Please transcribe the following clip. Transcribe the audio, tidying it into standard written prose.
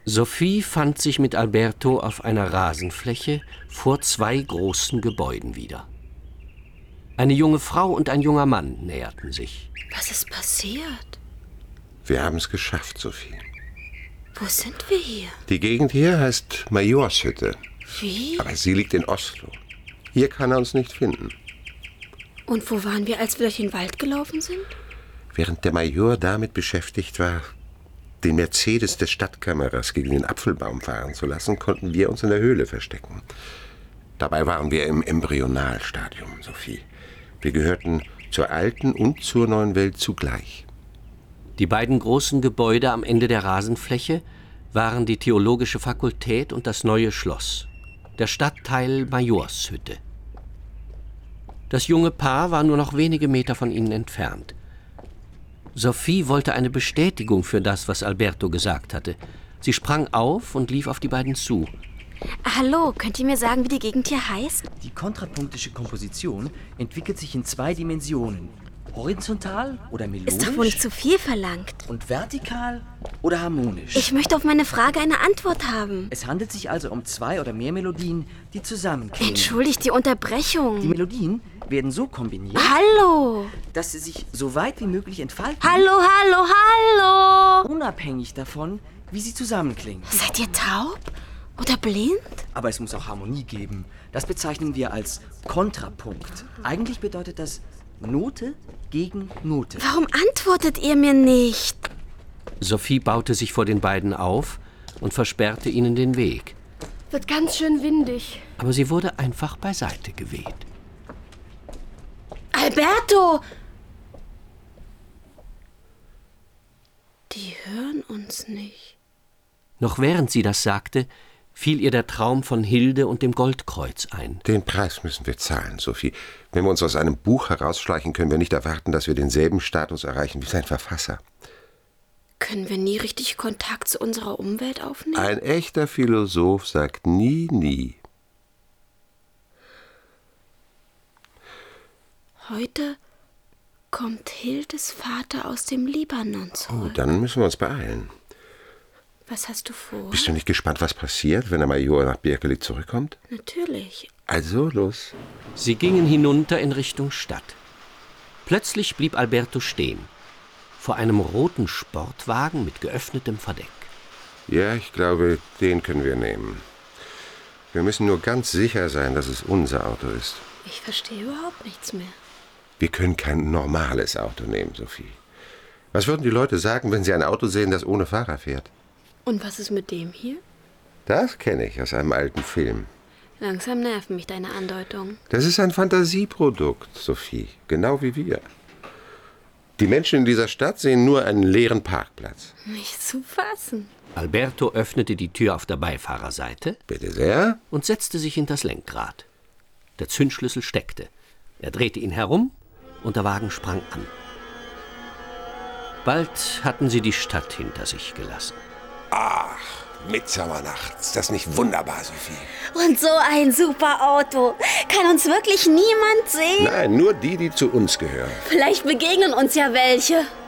Sophie fand sich mit Alberto auf einer Rasenfläche vor 2 großen Gebäuden wieder. Eine junge Frau und ein junger Mann näherten sich. Was ist passiert? Wir haben es geschafft, Sophie. Wo sind wir hier? Die Gegend hier heißt Majorshütte. Wie? Aber sie liegt in Oslo. Hier kann er uns nicht finden. Und wo waren wir, als wir durch den Wald gelaufen sind? Während der Major damit beschäftigt war, den Mercedes des Stadtkämmerers gegen den Apfelbaum fahren zu lassen, konnten wir uns in der Höhle verstecken. Dabei waren wir im Embryonalstadium, Sophie. Wir gehörten zur alten und zur neuen Welt zugleich. Die beiden großen Gebäude am Ende der Rasenfläche waren die Theologische Fakultät und das neue Schloss, der Stadtteil Majorshütte. Das junge Paar war nur noch wenige Meter von ihnen entfernt. Sophie wollte eine Bestätigung für das, was Alberto gesagt hatte. Sie sprang auf und lief auf die beiden zu. Hallo, könnt ihr mir sagen, wie die Gegend hier heißt? Die kontrapunktische Komposition entwickelt sich in 2 Dimensionen. Horizontal oder melodisch? Ist doch wohl nicht zu viel verlangt. Und vertikal oder harmonisch? Ich möchte auf meine Frage eine Antwort haben. Es handelt sich also um 2 oder mehr Melodien, die zusammenklingen. Entschuldigt die Unterbrechung. Die Melodien werden so kombiniert, Hallo! dass sie sich so weit wie möglich entfalten. Hallo, hallo, hallo! Unabhängig davon, wie sie zusammenklingen. Seid ihr taub? Oder blind? Aber es muss auch Harmonie geben. Das bezeichnen wir als Kontrapunkt. Eigentlich bedeutet das Note gegen Note. Warum antwortet ihr mir nicht? Sophie baute sich vor den beiden auf und versperrte ihnen den Weg. Wird ganz schön windig. Aber sie wurde einfach beiseite geweht. Alberto! Die hören uns nicht. Noch während sie das sagte, fiel ihr der Traum von Hilde und dem Goldkreuz ein. Den Preis müssen wir zahlen, Sophie. Wenn wir uns aus einem Buch herausschleichen, können wir nicht erwarten, dass wir denselben Status erreichen wie sein Verfasser. Können wir nie richtig Kontakt zu unserer Umwelt aufnehmen? Ein echter Philosoph sagt nie, nie. Heute kommt Hildes Vater aus dem Libanon zurück. Oh, dann müssen wir uns beeilen. Was hast du vor? Bist du nicht gespannt, was passiert, wenn der Major nach Birkelid zurückkommt? Natürlich. Also, los. Sie gingen hinunter in Richtung Stadt. Plötzlich blieb Alberto stehen, vor einem roten Sportwagen mit geöffnetem Verdeck. Ja, ich glaube, den können wir nehmen. Wir müssen nur ganz sicher sein, dass es unser Auto ist. Ich verstehe überhaupt nichts mehr. Wir können kein normales Auto nehmen, Sophie. Was würden die Leute sagen, wenn sie ein Auto sehen, das ohne Fahrer fährt? Und was ist mit dem hier? Das kenne ich aus einem alten Film. Langsam nerven mich deine Andeutungen. Das ist ein Fantasieprodukt, Sophie. Genau wie wir. Die Menschen in dieser Stadt sehen nur einen leeren Parkplatz. Nicht zu fassen. Alberto öffnete die Tür auf der Beifahrerseite. Bitte sehr. Und setzte sich hinters Lenkrad. Der Zündschlüssel steckte. Er drehte ihn herum und der Wagen sprang an. Bald hatten sie die Stadt hinter sich gelassen. Ach, Mitsommernachts. Ist das nicht wunderbar, Sophie? Und so ein super Auto. Kann uns wirklich niemand sehen? Nein, nur die, die zu uns gehören. Vielleicht begegnen uns ja welche.